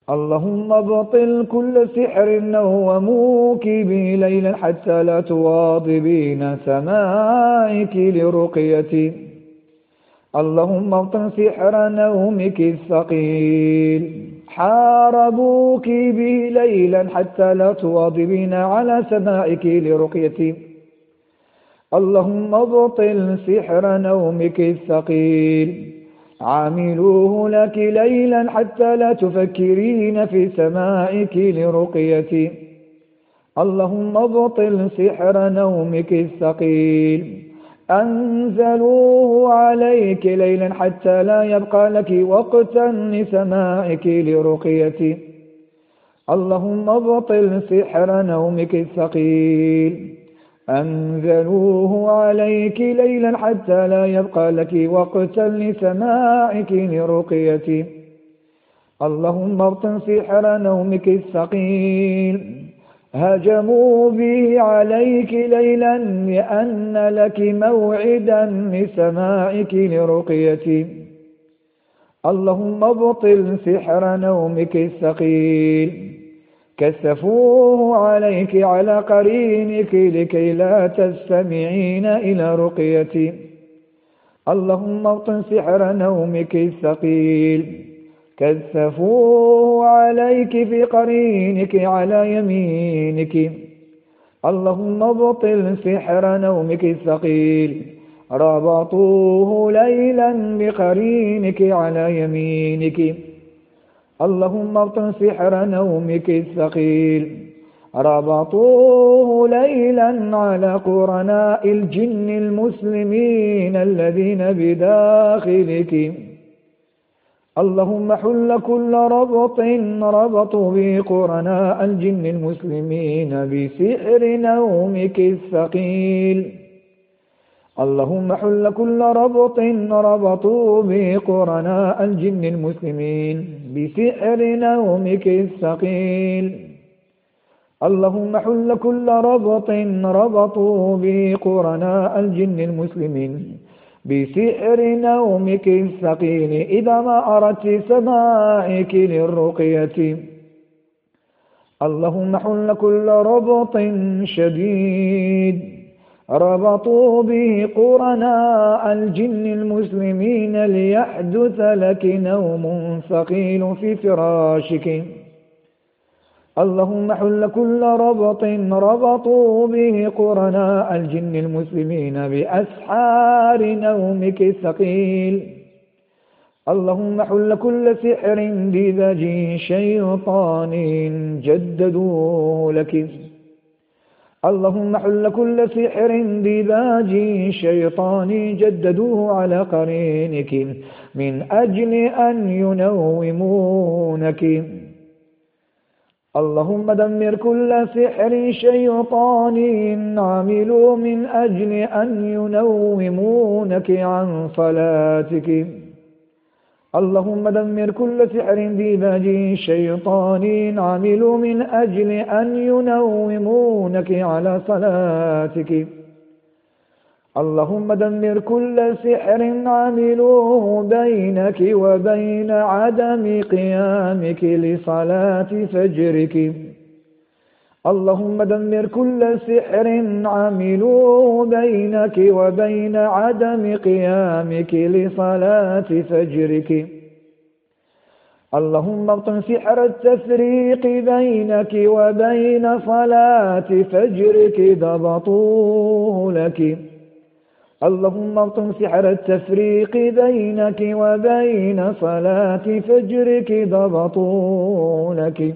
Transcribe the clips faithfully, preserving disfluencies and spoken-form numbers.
اللهم ابطل كل سحر نوموك به ليلا حتى لا تواظبين سماعك لرقيتي. اللهم ابطل سحر نومك الثقيل حاربوك به ليلا حتى لا تواظبين على سماعك لرقيتي. اللهم ابطل سحر نومك الثقيل عاملوه لك ليلا حتى لا تفكرين في سماعك لرقيتي. اللهم ابطل سحر نومك الثقيل أنزلوه عليك ليلا حتى لا يبقى لك وقتا لسماعك لرقيتي. اللهم ابطل سحر نومك الثقيل أنزلوه عليك ليلا حتى لا يبقى لك وقتا لسماعك لرقيتي. اللهم ابطل سحر نومك الثقيل هجموا به عليك ليلا لأن لك موعدا لسماعك لرقيتي. اللهم ابطل سحر نومك الثقيل كثفوه عليك على قرينك لكي لا تستمعين إلى رقيتي. اللهم ابطل سحر نومك الثقيل كثفوه عليك في قرينك على يمينك. اللهم ابطل سحر نومك الثقيل ربطوه ليلا بقرينك على يمينك. اللهم ابطل سحر نومك الثقيل ربطوه ليلا على قرناء الجن المسلمين الذين بداخلك. اللهم حل كل ربط ربطوا به قرناء الجن المسلمين بسحر نومك الثقيل. اللهم حل كل ربط ربطوا به قرناء الجن المسلمين بسحر نومك الثقيل. اللهم حل كل ربط ربطوا به قرناء الجن المسلمين بسحر نومك الثقيل إذا ما أردت سماعك للرقية. اللهم حل كل ربط شديد ربطوا به قرناء الجن المسلمين ليحدث لك نوم ثقيل في فراشك. اللهم حل كل ربط ربطوا به قرناء الجن المسلمين بأسحار نومك الثقيل. اللهم حل كل سحر بذج شيطان جددوه لك. اللهم حل كل سحر بذاج شيطان جددوه على قرينك من أجل أن ينومونك. اللهم دمر كل سحر شيطان عملوا من أجل أن ينومونك عن صلاتك. اللهم دمر كل سحر بذاج شيطان عملوا من أجل أن ينومونك على صلاتك. اللهم دمر كل سحر عملوه بينك وبين عدم قيامك لصلاة فجرك. اللهم دمر كل سحر عملوه بينك وبين عدم قيامك لصلاة فجرك. اللهم ابطل سحر التفريق بينك وبين صلاة فجرك ضبطوه لك. اللهم ابطل سحر التفريق بينك وبين صلاة فجرك ضبطوه لك.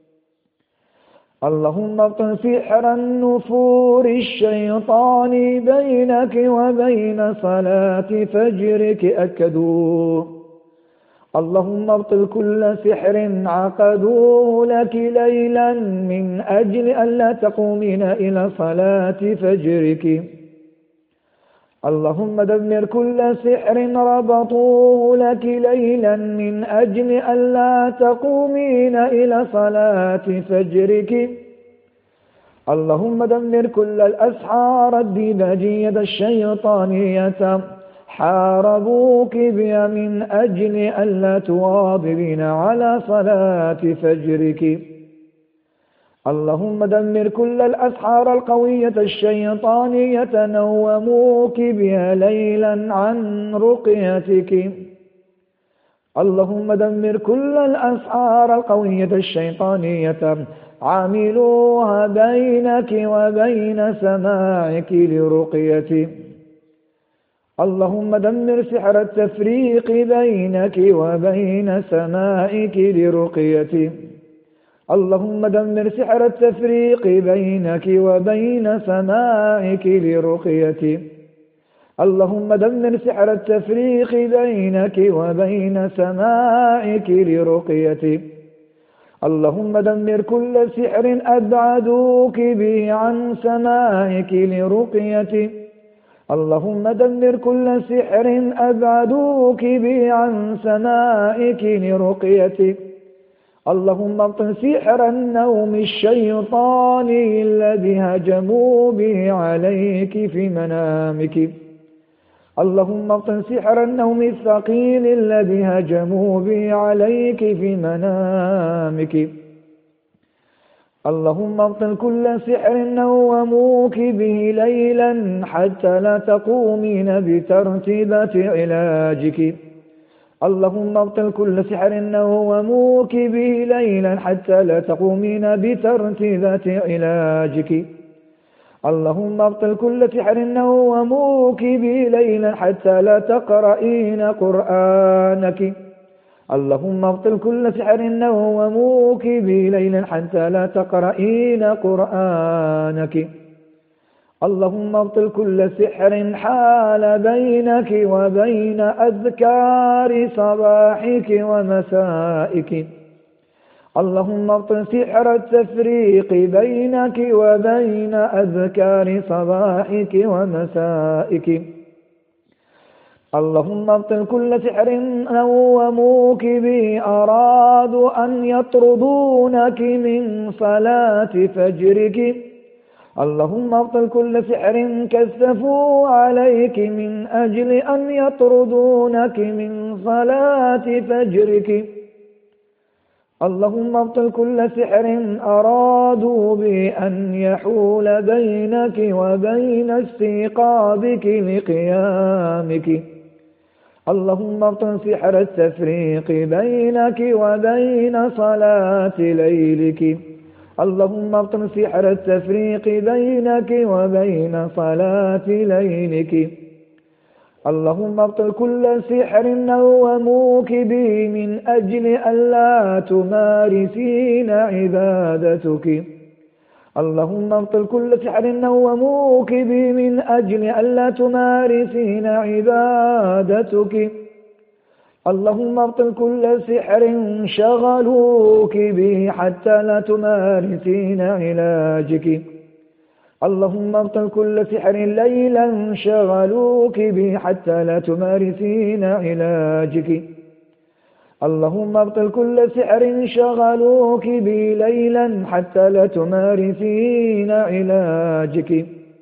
اللهم ابطل سحر النفور الشيطان بينك وبين صلاة فجرك أكدوه. اللهم ابطل كل سحر عقدوه لك ليلا من أجل ألا تقومين إلى صلاة فجرك. اللهم دمر كل سحر ربطوه لك ليلا من أجل ألا تقومين إلى صلاة فجرك. اللهم دمر كل الأسحار الديباجية الشيطانية حاربوك بها من أجل ألا تواظبين على صلاة فجرك. اللهم دمر كل الأسحار القوية الشيطانية نوموك بها ليلا عن رقيتك. اللهم دمر كل الأسحار القوية الشيطانية عاملوها بينك وبين سماعك لرقيتك. اللهم دمر سحر التفريق بينك وبين سماعك لرقيتك. اللهم دمر سحر التفريق بينك وبين سماعك لرقيتك. اللهم دمر سحر التفريق بينك وبين سماعك لرقيتك. اللهم دمر كل سحر أبعدوك به عن سماعك لرقيتك. اللهم دمر كل سحر أبعدوك به عن سماعك لرقيتك. اللهم ابطل سحر النوم الشيطاني الذي هجموا به عليك في منامك. اللهم ابطل سحر النوم الثقيل الذي هجموا به عليك في منامك. اللهم ابطل كل سحر نوموك به ليلا حتى لا تقومين بترتيبة علاجك. اللهم ابطل كل سحر نوموك به ليلا حتى لا تقومين بترتيبة علاجك. اللهم ابطل كل سحر نوموك به ليلا حتى لا تقرئين قرآنك. اللهم ابطل كل سحر نوموك به ليلا حتى لا تقرئين قرآنك. اللهم ابطل كل سحر حال بينك وبين أذكار صباحك ومسائك. اللهم ابطل سحر التفريق بينك وبين أذكار صباحك ومسائك. اللهم ابطل كل سحر نوموك به أرادوا أن يطردونك من صلاة فجرك. اللهم ابطل كل سحر كثفوا عليك من أجل أن يطردونك من صلاة فجرك. اللهم ابطل كل سحر أرادوا به أن يحول بينك وبين استيقاظك لقيامك. اللهم ابطل سحر التفريق بينك وبين صلاة ليلك. اللهم ابطل سحر التفريق بينك وبين صلاة ليلك. اللهم ابطل كل سحر نوموك به من أجل ألا تمارسين عبادتك. اللهم ابطل كل سحر نوموك به من أجل ألا تمارسين عبادتك. اللهم ابطل كل سحر شغلوك به حتى لا تمارسين علاجك. اللهم ابطل كل سحر ليلا شغلوك به حتى لا تمارسين علاجك. اللهم ابطل كل سحر شغلوك به ليلا حتى لا تمارسين علاجك.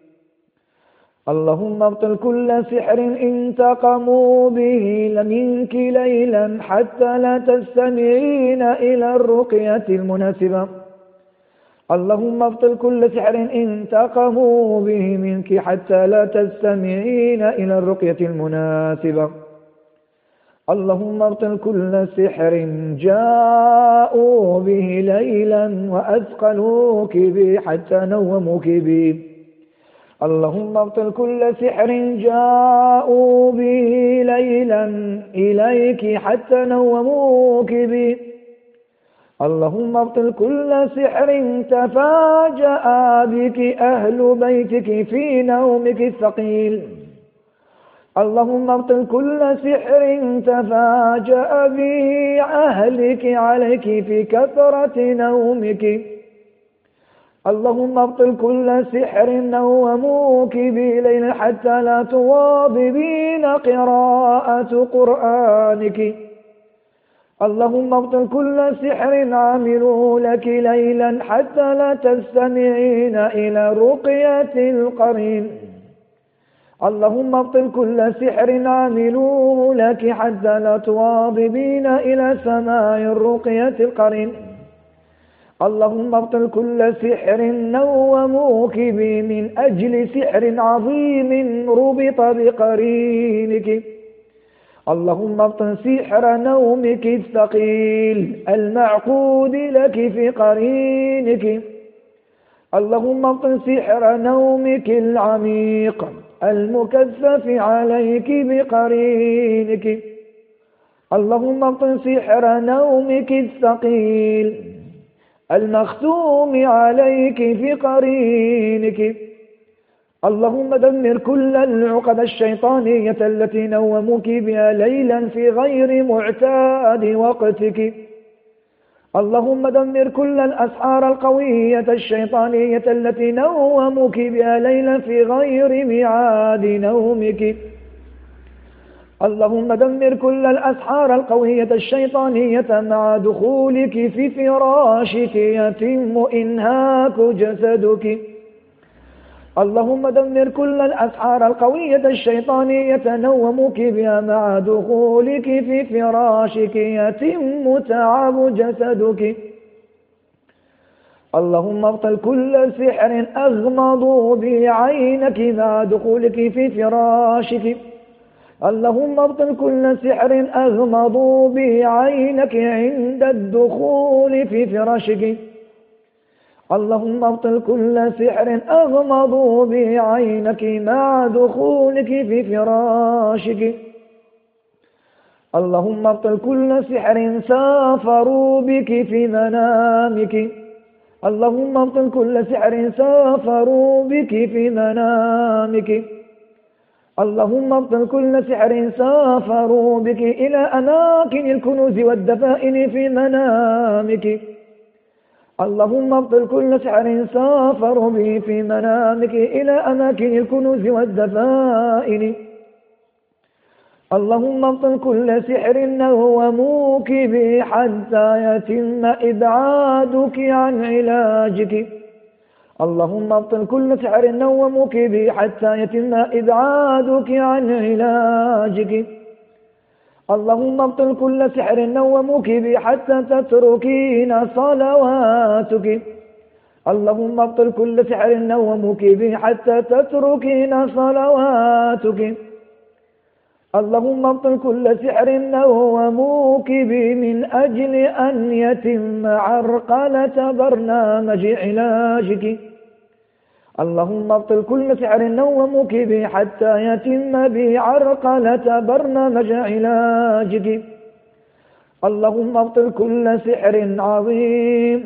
اللهم ابطل كل سحر انتقموا به منك ليلا حتى لا تستمعين إلى الرقية المناسبة. اللهم ابطل كل سحر انتقموا به منك حتى لا تستمعين إلى الرقية المناسبة. اللهم ابطل كل سحر جاءوا به ليلا وأثقلوك به حتى نوموك به. اللهم ابطل كل سحر جاءوا به ليلا إليك حتى نوموك به. اللهم ابطل كل سحر تفاجأ بك أهل بيتك في نومك الثقيل. اللهم ابطل كل سحر تفاجأ به أهلك عليك في كثرة نومك. اللهم ابطل كل سحر نوموك به ليلا حتى لا تواظبين قراءة قرآنك. اللهم ابطل كل سحر عاملوا لك ليلا حتى لا تستمعين إلى رقية القرين. اللهم ابطل كل سحر عاملوه لك حتى لا تواظبين إلى سماع الرقية القرين. اللهم ابطل كل سحر نوموك به من أجل سحر عظيم ربط بقرينك. اللهم ابطل سحر نومك الثقيل المعقود لك في قرينك. اللهم ابطل سحر نومك العميق المكثف عليك بقرينك. اللهم ابطل سحر نومك الثقيل المختوم عليك في قرينك. اللهم دمر كل العقد الشيطانية التي نوموك بها ليلا في غير معتاد وقتك. اللهم دمر كل الأسحار القوية الشيطانية التي نوموك بها ليلا في غير ميعاد نومك. اللهم دمر كل الأسحار القوية الشيطانية مع دخولك في فراشك يتم إنهاك جسدك. اللهم دمر كل الأسحار القوية الشيطانية نوموك بها مع دخولك في فراشك يتم تعب جسدك. اللهم ابطل كل سحر أغمضوا به عينك مع دخولك في فراشك. اللهم ابطل كل سحر أغمضوا به عينك عند الدخول في فراشك. اللهم ابطل كل سحر أغمضوا به عينك مع دخولك في فراشك. اللهم ابطل كل سحر سافروا بك في منامك. اللهم ابطل كل سحر سافروا بك في منامك. اللهم ابطل كل سحر سافروا بك إلى أماكن الكنوز والدفائن في منامك. اللهم ابطل كل سحر سافروا به في منامك إلى أماكن الكنوز والدفائن. اللهم ابطل كل سحر نوموك به حتى يتم إبعادك عن علاجك. اللهم ابطل كل سحر نوموك به حتى يتم إبعادك عن علاجك. اللهم ابطل كل سحر نوموك به حتى تتركين صلواتك. اللهم ابطل كل سحر نوموك به حتى تتركين صلواتك. اللهم ابطل كل سحر نوموك به من أجل أن يتم عرقلة برنامج علاجك. اللهم ابطل كل سحر نوموك به حتى يتم به عرقلة برنامج علاجك. اللهم ابطل كل سحر عظيم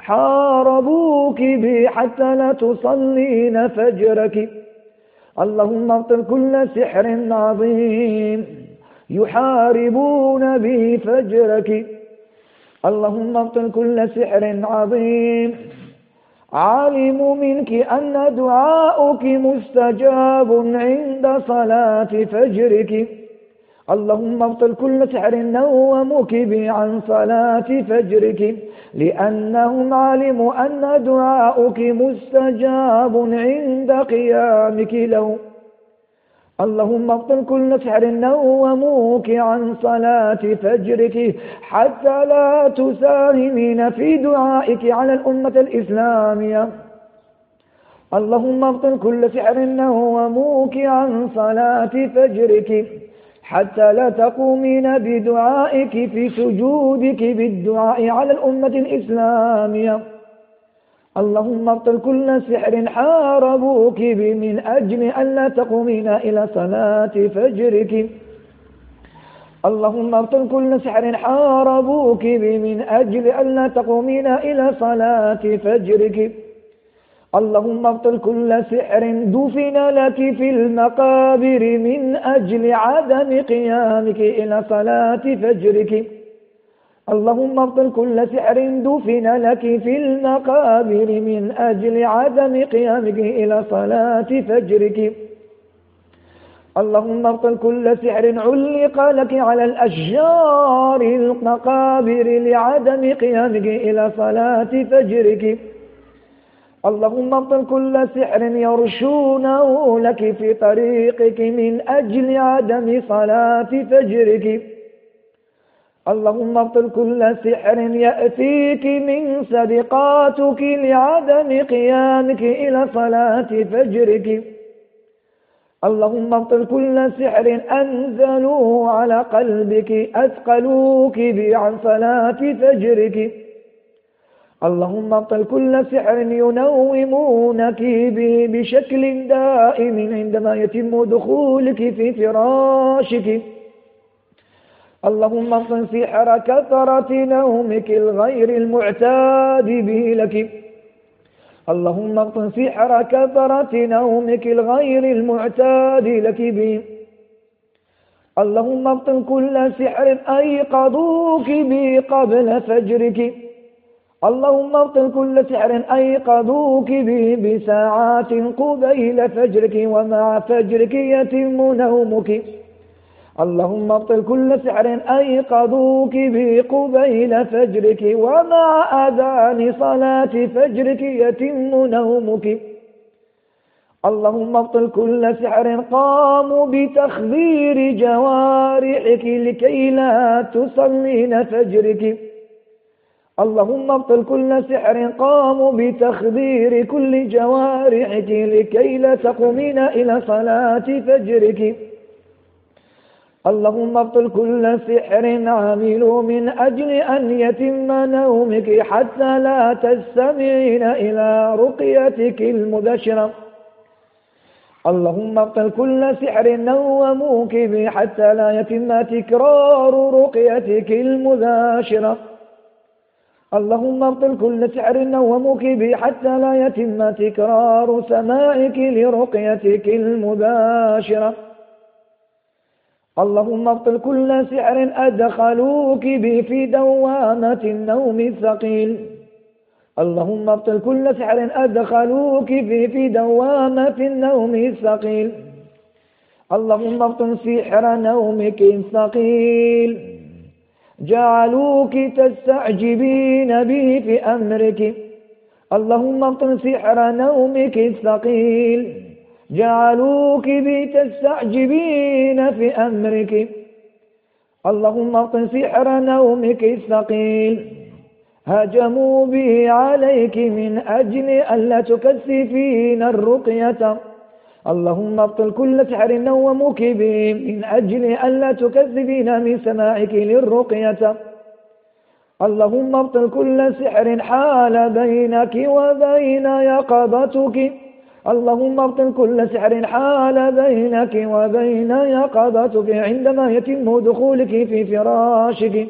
حاربوك به حتى لا تصلين فجرك. اللهم ابطل كل سحر عظيم يحاربون به فجرك. اللهم ابطل كل سحر عظيم علموا منك أن دعاؤك مستجاب عند صلاة فجرك. اللهم ابطل كل سحر نوموك به عن صلاة فجرك لأنهم علموا أن دعاؤك مستجاب عند قيامك له. اللهم ابطل كل سحر نوموك عن صلاة فجرك حتى لا تساهمين في دعائك على الأمة الإسلامية. اللهم ابطل كل سحر نوموك عن صلاة فجرك حتى لا تقومين بدعائك في سجودك بالدعاء على الأمة الإسلامية. اللهم ابطل كل سحر حاربوك به من أجل أن لا تقومين إلى صلاة فجرك. اللهم ابطل كل سحر حاربوك به من أجل أن لا تقومين إلى صلاة فجرك. اللهم ابطل كل سحر دفن لك في المقابر من أجل عدم قيامك إلى صلاة فجرك. اللهم ابطل كل سحر دفن لك في المقابر من أجل عدم قيامك إلى صلاة فجرك. اللهم ابطل كل سحر علق لك على الأشجار المقابر لعدم قيامك إلى صلاة فجرك. اللهم ابطل كل سحر يرشونه لك في طريقك من أجل عدم صلاة فجرك. اللهم ابطل كل سحر يأتيك من صدقاتك لعدم قيامك إلى صلاة فجرك. اللهم ابطل كل سحر أنزلوه على قلبك أثقلوك به عن صلاة فجرك. اللهم ابطل كل سحر ينومونك به بشكل دائم عندما يتم دخولك في فراشك. اللهم ابطل سحر كثرة نومك الغير المعتاد به لك. اللهم ابطل سحر كثرة نومك الغير المعتاد لك به. اللهم ابطل كل سحر أيقظوك به قبل فجرك. اللهم ابطل كل سحر أيقظوك به بساعات قبيل فجرك ومع فجرك يتم نومك. اللهم ابطل كل سحر أيقظوك به قبيل فجرك ومع أذان صلاة فجرك يتم نومك. اللهم ابطل كل سحر قاموا بتخدير جوارحك لكي لا تصلين فجرك. اللهم ابطل كل سحر قاموا بتخدير كل جوارحك لكي لا تقومين إلى صلاة فجرك. اللهم ابطل كل سحر عملوا من أجل أن يتم نومك حتى لا تستمعين إلى رقيتك المباشرة. اللهم ابطل كل سحر نوموك به حتى لا يتم تكرار رقيتك المباشرة. اللهم ابطل كل سحر نوموك به حتى لا يتم تكرار سماعك لرقيتك المباشرة. اللهم ابطل كل سحر أدخلوك به في دوامة النوم الثقيل. اللهم ابطل كل سحر أدخلوك به في دوامة النوم الثقيل. اللهم ابطل سحر نومك الثقيل جعلوك تستعجبين به في أمرك. اللهم ابطل سحر نومك الثقيل جعلوك به تستعجبين في أمرك. اللهم ابطل سحر نومك الثقيل هجموا به عليك من أجل ألا تكثفين الرقية. اللهم ابطل كل سحر نوموك به من أجل ألا تكذبين من سماعك للرقية. اللهم ابطل كل سحر حال بينك وبين يقظتك. اللهم ابطل كل سحر حال بينك وبين يقظتك عندما يتم دخولك في فراشك.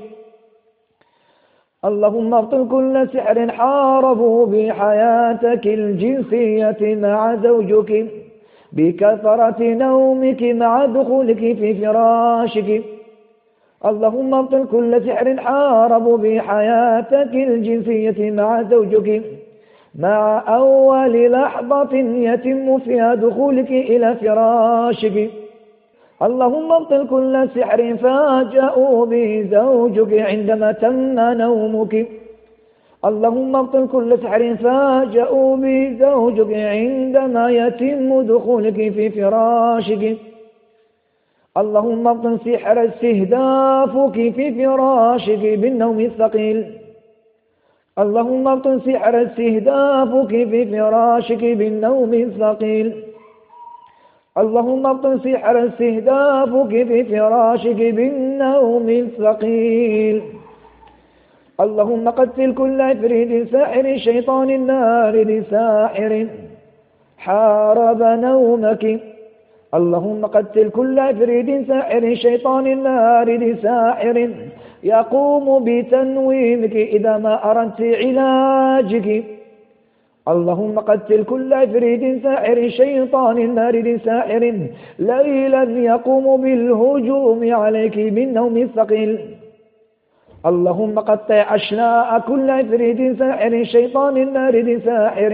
اللهم ابطل كل سحر حاربوا بحياتك الجنسية مع زوجك بكثرة نومك مع دخولك في فراشك. اللهم ابطل كل سحر حاربوا بحياتك الجنسية مع زوجك مع أول لحظة يتم فيها دخولك إلى فراشك. اللهم ابطل كل سحر فاجأوا به زوجك عندما تم نومك. اللهم ابطل كل سحر فاجأوا به زوجك عندما يتم دخولك في فراشك. اللهم ابطل سحر استهدافك في فراشك بالنوم الثقيل. اللهم ابطل سحر استهدافك في فراشك بالنوم الثقيل. اللهم ابطل سحر استهدافك في فراشك بالنوم الثقيل. اللهم قتل كل عفريت ساحر شيطان النار لساحر حارب نومك. اللهم قتل كل عفريت ساحر شيطان النار لساحر يقوم بتنويمك إذا ما أردت علاجك. اللهم قتل كل عفريت ساحر شيطان النار لساحر ليلا يقوم بالهجوم عليك بالنوم الثقيل. اللهم قطع أشلاء كل عفريت ساحر شيطان النار لساحر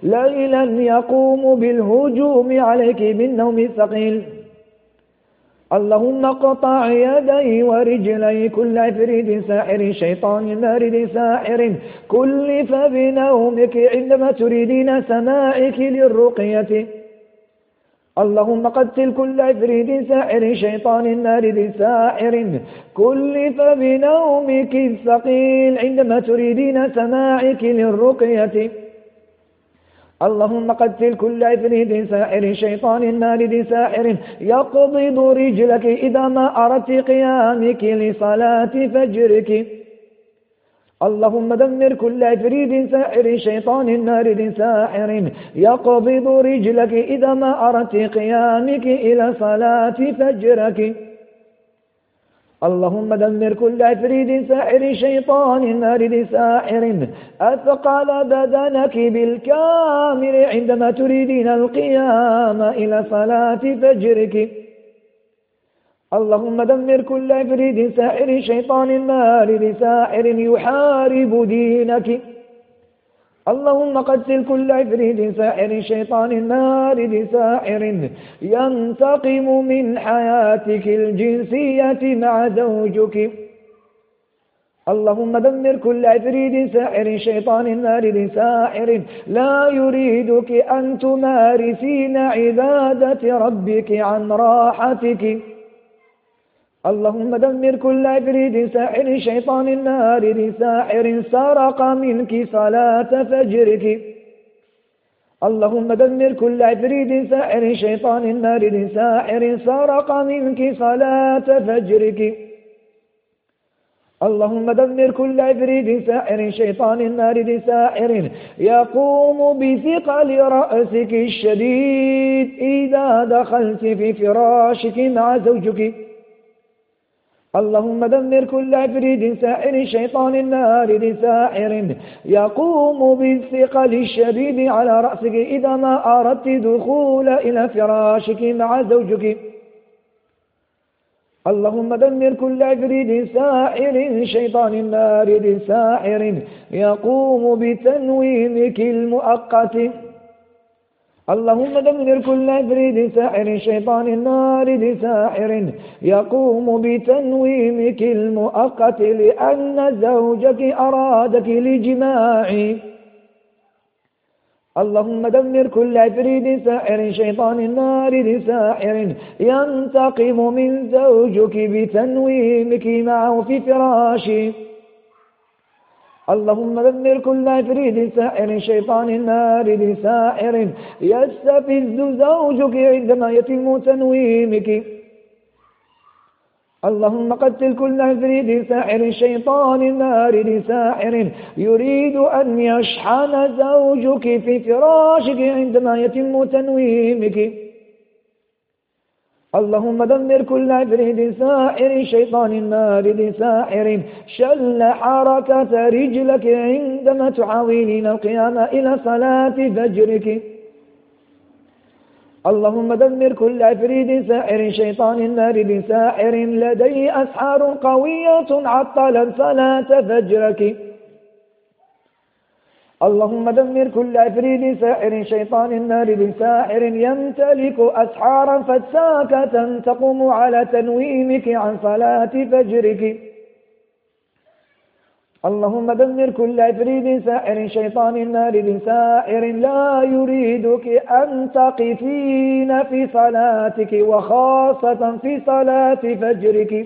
ليلا يقوم بالهجوم عليك بالنوم الثقيل. اللهم اقطع يدي ورجلي كل عفريت ساحر شيطان مارد ساحر كلف بنومك عندما تريدين سماعك للرقية. اللهم قتل كل عفريت ساحر شيطان مارد ساحر كلف بنومك الثقيل عندما تريدين سماعك للرقية. اللهم قتل كل عفريت ساحر شيطان مارد ساحر يقبض رجلك إذا ما أردت قيامك لصلاة فجرك. اللهم دمر كل عفريت ساحر شيطان مارد ساحر يقبض رجلك إذا ما أردت قيامك إلى صلاة فجرك. اللهم دمر كل عفريت ساحر شيطان مارد ساحر أثقل بدنك بالكامل عندما تريدين القيام إلى صلاة فجرك. اللهم دمر كل عفريت ساحر شيطان مارد ساحر يحارب دينك. اللهم قتل كل عفريت ساحر شيطان مارد ساحر ينتقم من حياتك الجنسية مع زوجك. اللهم دمر كل عفريت ساحر شيطان مارد ساحر لا يريدك أن تمارسين عبادة ربك عن راحتك. اللهم دمر كل عفريت ساحر شيطان مارد ساحر سرق منك صلاة فجرك. اللهم دمر كل عفريت ساحر شيطان مارد ساحر سرق منك صلاة فجرك. اللهم دمر كل عفريت ساحر شيطان مارد ساحر يقوم بثقل رأسك الشديد إذا دخلت في فراشك مع زوجك. اللهم دمر كل عفريت ساحر شيطان مارد ساحر يقوم بالثقل الشديد على رأسك إذا ما أردت دخول إلى فراشك مع زوجك. اللهم دمر كل عفريت ساحر شيطان مارد ساحر يقوم بتنويمك المؤقت. اللهم دمر كل عفريت ساحر شيطان مارد ساحر يقوم بتنويمك المؤقت لأن زوجك أرادك لجماعي. اللهم دمر كل عفريت ساحر شيطان مارد ساحر ينتقم من زوجك بتنويمك معه في فراشي. اللهم دمر كل عفريت ساحر شيطان مارد ساحر يستفز زوجك عندما يتم تنويمك. اللهم قتل كل عفريت ساحر شيطان مارد ساحر يريد أن يشحن زوجك في فراشك عندما يتم تنويمك. اللهم دمر كل عفريت ساحر شيطان مارد ساحر شل حركة رجلك عندما تحاولين القيام إلى صلاة فجرك. اللهم دمر كل عفريت ساحر شيطان مارد ساحر لديه أسحار قوية عطلت صلاة فجرك. اللهم دمر كل عفريت ساحر شيطان مارد ساحر يمتلك أسحارا فتاكة تقوم على تنويمك عن صلاة فجرك. اللهم دمر كل عفريت ساحر شيطان مارد ساحر لا يريدك أن تقفين في صلاتك وخاصة في صلاة فجرك.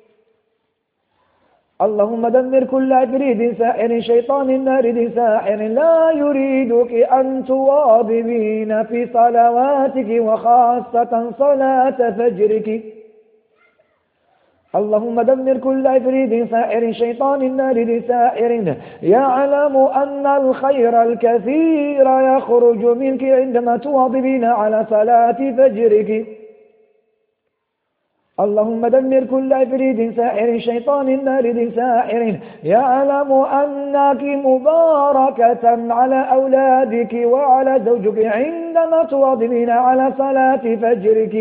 اللهم دمر كل عفريت ساحر شيطان مارد ساحر لا يريدك أن تواظبين في صلواتك وخاصة صلاة فجرك. اللهم دمر كل عفريت ساحر شيطان مارد ساحر يعلم أن الخير الكثير يخرج منك عندما تواظبين على صلاة فجرك. اللهم دمر كل عفريت ساحر شيطان مارد ساحر يعلم أنك مباركة على أولادك وعلى زوجك عندما تواظبين على صلاة فجرك.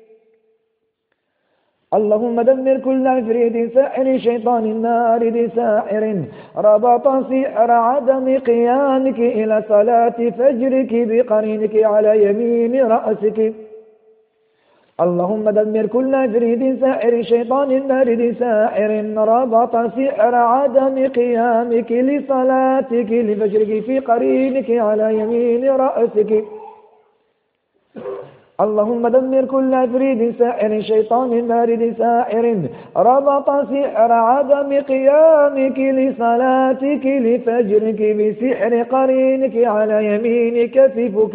اللهم دمر كل عفريت ساحر شيطان مارد ساحر ربط سحر عدم قيامك إلى صلاة فجرك بقرينك على يمين رأسك. اللهم دمر كل عفريت ساحر شيطان مارد ساحر ربط سحر عدم قيامك لصلاتك لفجرك في قرينك على يمين رأسك. اللهم دمر كل عفريت ساحر شيطان مارد ساحر ربط سحر عدم قيامك لصلاتك لفجرك بسحر قرينك على يمين كتفك.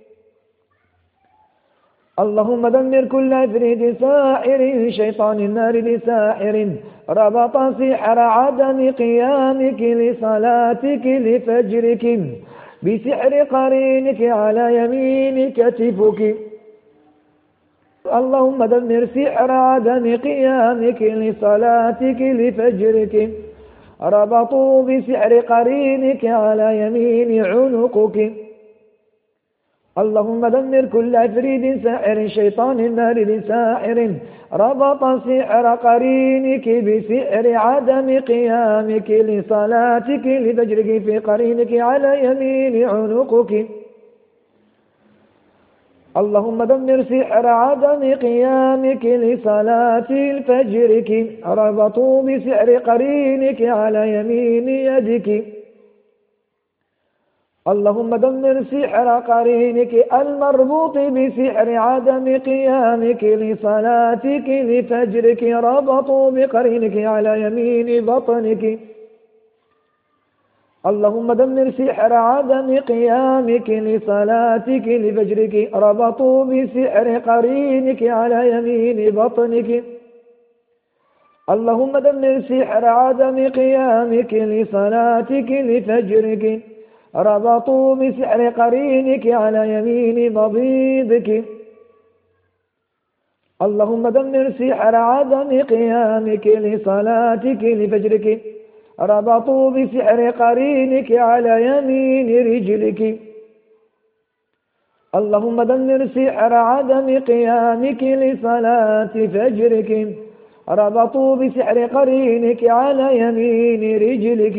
اللهم دمر كل عفريت ساحر شيطان مارد ساحر ربط سحر عدم قيامك لصلاتك لفجرك بسحر قرينك على يمين كتفك. اللهم دمر سحر عدم قيامك لصلاتك لفجرك ربطوا بسحر قرينك على يمين عنقك. اللهم دمر كل عفريت ساحر شيطان مارد ساحر ربط سحر قرينك بسحر عدم قيامك لصلاتك لفجرك في قرينك على يمين عنقك. اللهم دمر سحر عدم قيامك لصلاة الفجرك ربطوا بسحر قرينك على يمين يدك. اللهم دمر سحر قرينك المربوط بسحر عدم قيامك لصلاتك لفجرك ربطوا بقرينك على يمين بطنك. اللهم دمر سحر عدم قيامك لصلاتك لفجرك ربطوا بسحر قرينك على يمين بطنك. اللهم دمر سحر عدم قيامك لصلاتك لفجرك ربطوا بسحر قرينك على يمين مبيضك. اللهم دمر سحر عدم قيامك لصلاتك لفجرك ربطوا بسحر قرينك على يمين رجلك. اللهم دمر سحر عدم قيامك لصلاة فجرك ربطوا بسحر قرينك على يمين رجلك.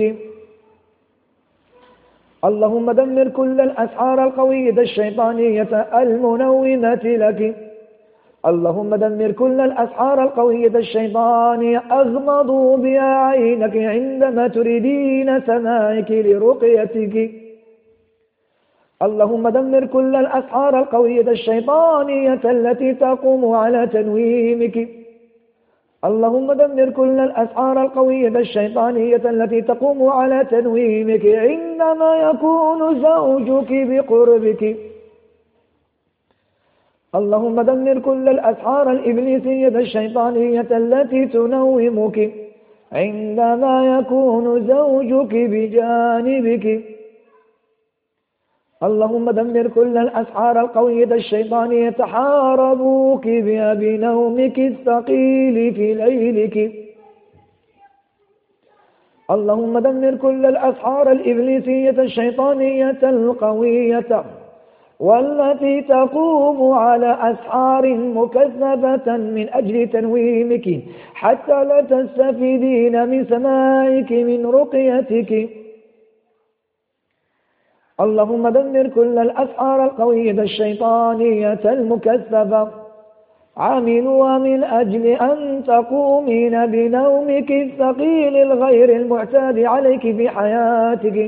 اللهم دمر كل الأسحار القوية الشيطانية المنومة لك. اللهم دمر كل الأسحار القوية الشيطانية أغمضوا بها عينك عندما تريدين سماعك لرقيتك. اللهم دمر كل الأسحار القوية الشيطانية التي تقوم على تنويمك. اللهم دمر كل الأسحار القوية الشيطانية التي تقوم على تنويمك عندما يكون زوجك بقربك. اللهم دمر كل الأسحار الإبليسية الشيطانية التي تنومك عندما يكون زوجك بجانبك. اللهم دمر كل الأسحار القوية الشيطانية تحاربوك بها بنومك الثقيل في ليلك. اللهم دمر كل الأسحار الإبليسية الشيطانية القوية والتي تقوم على أسحار مكذبة من أجل تنويمك حتى لا تستفيدين من سماعك من رقيتك. اللهم دمر كل الأسحار القوية الشيطانية المكذبة عملوا من أجل أن تقومين بنومك الثقيل الغير المعتاد عليك في حياتك.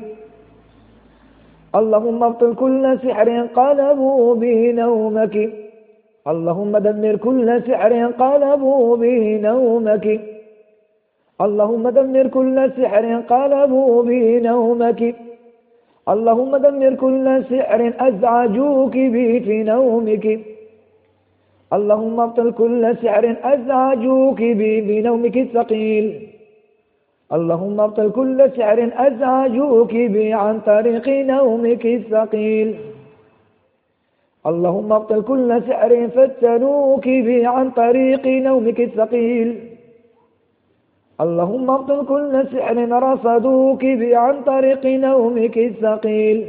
اللهم ابطل كل سحر قلبوا به نومك. اللهم دمر كل سحر قلبوا به نومك. اللهم دمر كل سحر قلبوا به نومك. اللهم دمر كل سحر أزعجوك به في نومك. اللهم ابطل كل سحر أزعجوك به بنومك الثقيل. اللهم ابطل كل سحر أزعجوك به عن طريق نومك الثقيل. اللهم ابطل كل سحر فتنوك به عن طريق نومك الثقيل. اللهم ابطل كل سحر رصدوك به عن طريق نومك الثقيل.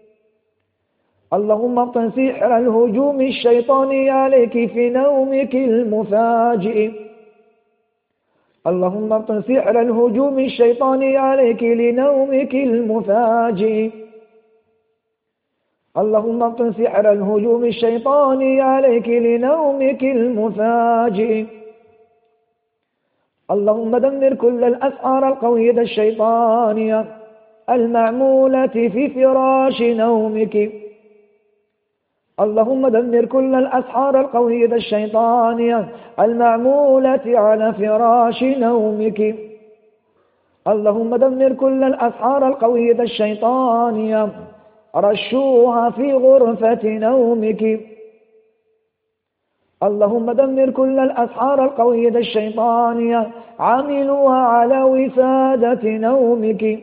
اللهم ابطل سحر الهجوم الشيطاني عليك في نومك المفاجئ. اللهم ابطل سحر الهجوم الشيطاني عليك لنومك المفاجئ. اللهم ابطل سحر الهجوم الشيطاني عليك لنومك المفاجئ. اللهم دمر كل الأسحار القوية الشيطانية المعمولة في فراش نومك. اللهم دمر كل الأسحار القوية الشيطانية المعمولة على فراش نومك. اللهم دمر كل الأسحار القوية الشيطانية رشوها في غرفة نومك. اللهم دمر كل الأسحار القوية الشيطانية عملوها على وسادة نومك.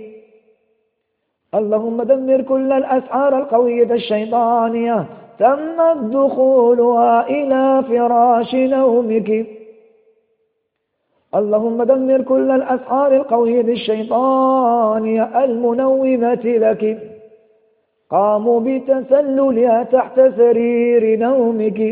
اللهم دمر كل الأسحار القوية الشيطانية تم دخولها إلى فراش نومك. اللهم دمر كل الأسحار القوية الشيطانية المنومة لك قاموا بتسللها تحت سرير نومك.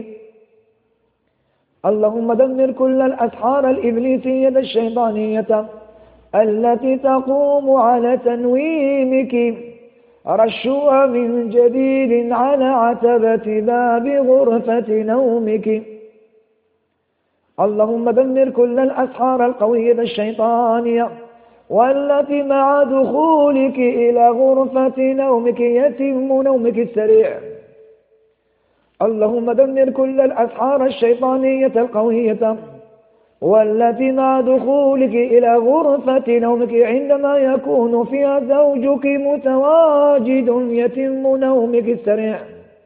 اللهم دمر كل الأسحار الإبليسية الشيطانية التي تقوم على تنويمك رشوها من جديد على عتبة باب غرفة نومك. اللهم دمر كل الأسحار القوية الشيطانية والتي مع دخولك إلى غرفة نومك يتم نومك السريع. اللهم دمر كل الأسحار الشيطانية القوية والتي مع دخولك إلى غرفة نومك عندما يكون فيها زوجك متواجد يتم نومك السريع.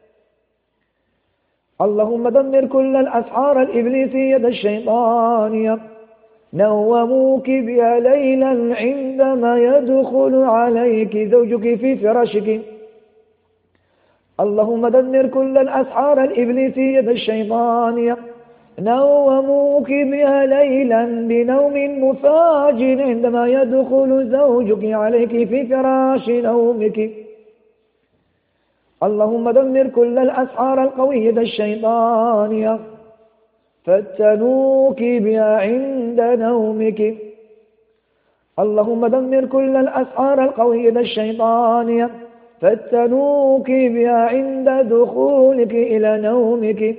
اللهم دمر كل الأسحار الإبليسية الشيطانية نوموك بها ليلا عندما يدخل عليك زوجك في فراشك. اللهم دمر كل الأسحار الإبليسية الشيطانية نوموك بها ليلا بنوم مفاجئ عندما يدخل زوجك عليك في فراش نومك. اللهم دمر كل الأسحار القوية الشيطانية فتنوك بها عند نومك. اللهم دمر كل الأسحار القوية الشيطانية فتنوك بها عند دخولك إلى نومك.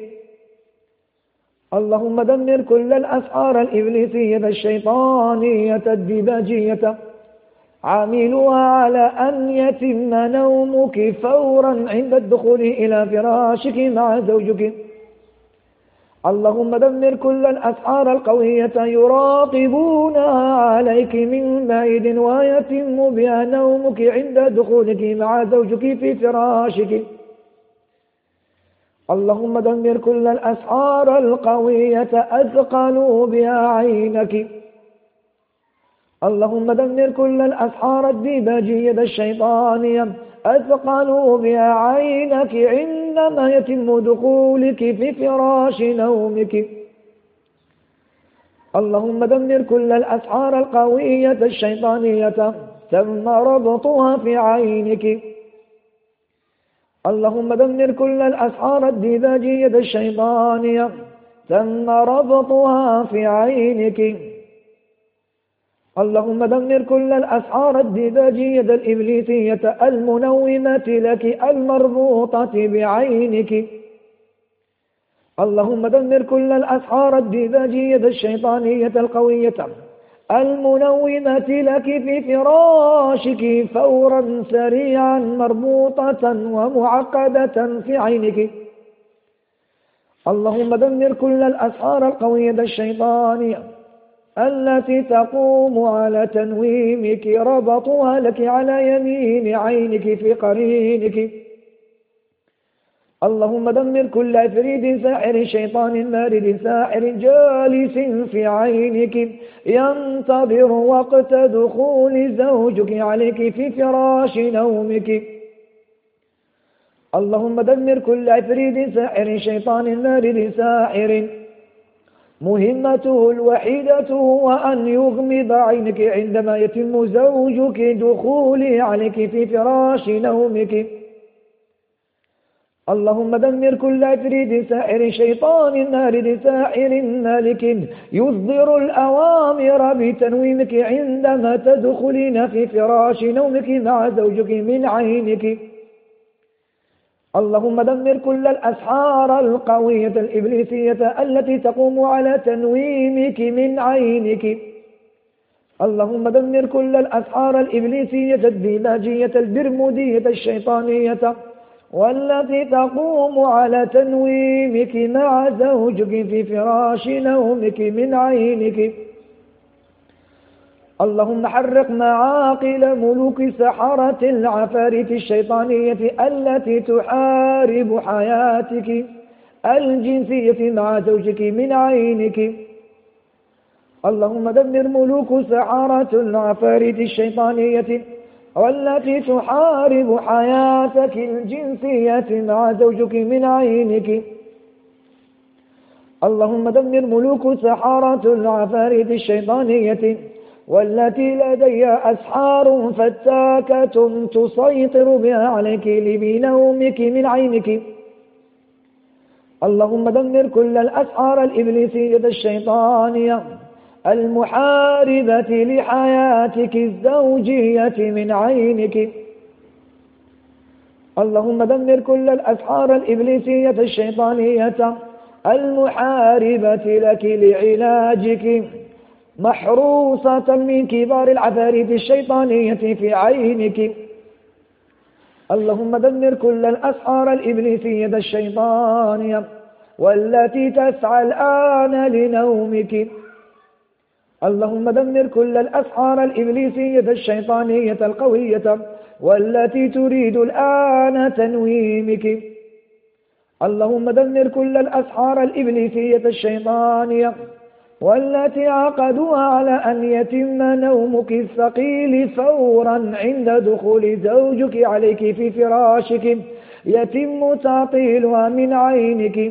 اللهم دمر كل الأسحار الإبليسية الشيطانية الديباجية عاملها على أن يتم نومك فورا عند الدخول إلى فراشك مع زوجك. اللهم دمر كل الأسحار القوية يراقبونها عليك من بعيد ويتم بها نومك عند دخولك مع زوجك في فراشك. اللهم دمر كل الأسحار القوية أثقلوا بها عينك. اللهم دمر كل الأسحار الديباجية الشيطانية أثقلوا بها عينك عندما يتم دخولك في فراش نومك. اللهم دمر كل الأسحار القوية الشيطانية تم ربطها في عينك. اللهم دمر كل الأسحار الديباجية الشيطانية تم ربطها في عينك. اللهم دمر كل الأسحار الديباجية الإبليسية المنومة لك المربوطة بعينك. اللهم دمر كل الأسحار الديباجية الشيطانية القوية المنومة لك في فراشك فورا سريعا مربوطة ومعقدة في عينك. اللهم دمر كل الأسحار القوية الشيطانية التي تقوم على تنويمك ربطها لك على يمين عينك في قرينك. اللهم دمر كل عفريت ساحر شيطان مارد ساحر جالس في عينك ينتظر وقت دخول زوجك عليك في فراش نومك. اللهم دمر كل عفريت ساحر شيطان مارد ساحر مهمته الوحيدة هو أن يغمض عينك عندما يتم زوجك دخوله عليك في فراش نومك. اللهم دمر كل عفريت ساحر شيطان مارد ساحر مالك يصدر الأوامر بتنويمك عندما تدخلين في فراش نومك مع زوجك من عينك. اللهم دمر كل الأسحار القوية الإبليسية التي تقوم على تنويمك من عينك. اللهم دمر كل الأسحار الإبليسية الديماجية البرمودية الشيطانية والتي تقوم على تنويمك مع زوجك في فراش نومك من عينك. اللهم حرق معاقل ملوك سحرة العفاريت الشيطانية التي تحارب حياتك الجنسية مع زوجك من عينك. اللهم دمر ملوك سحرة العفاريت الشيطانية والتي تحارب حياتك الجنسية مع زوجك من عينك. اللهم دمر ملوك سحرة العفاريت الشيطانية والتي لديها أسحار فتاكة تسيطر بها عليك بنومك من عينك. اللهم دمر كل الأسحار الإبليسية الشيطانية المحاربة لحياتك الزوجية من عينك. اللهم دمر كل الأسحار الإبليسية الشيطانية المحاربة لك لعلاجك محروسة من كبار العفاريت الشيطانية في عينك. اللهم دمر كل الأسحار الإبليسية الشيطانية والتي تسعى الآن لنومك. اللهم دمر كل الأسحار الإبليسية الشيطانية القوية والتي تريد الآن تنويمك. اللهم دمر كل الأسحار الإبليسية الشيطانية والتي عقدوا على أن يتم نومك الثقيل فورا عند دخول زوجك عليك في فراشك يتم تعطيلها من عينك.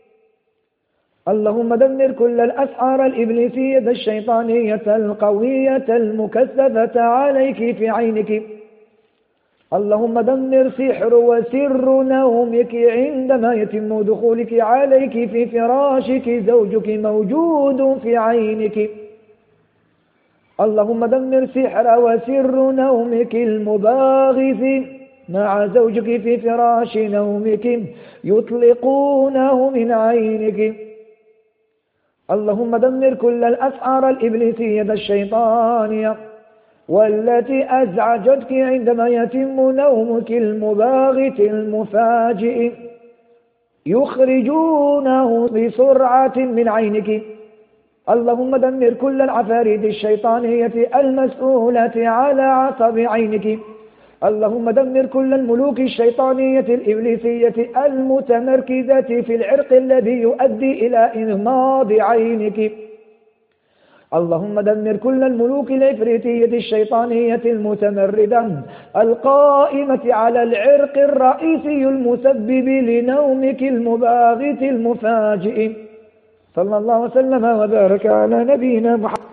اللهم دمر كل الأسحار الإبليسية الشيطانية القوية المكثفة عليك في عينك. اللهم دمر سحر وسر نومك عندما يتم دخولك عليك في فراشك زوجك موجود في عينك. اللهم دمر سحر وسر نومك المباغث مع زوجك في فراش نومك يطلقونه من عينك. اللهم دمر كل الأسحار الإبليسية الشيطانية والتي أزعجتك عندما يتم نومك المباغت المفاجئ يخرجونه بسرعة من عينك. اللهم دمر كل العفاريت الشيطانية المسؤولة على عصب عينك. اللهم دمر كل الملوك الشيطانية الإبليسية المتمركزة في العرق الذي يؤدي إلى إغماض عينك. اللهم دمر كل الملوك العفريتية الشيطانية المتمردة القائمة على العرق الرئيسي المسبب لنومك المباغت المفاجئ. صلى الله وسلم وبارك على نبينا محمد.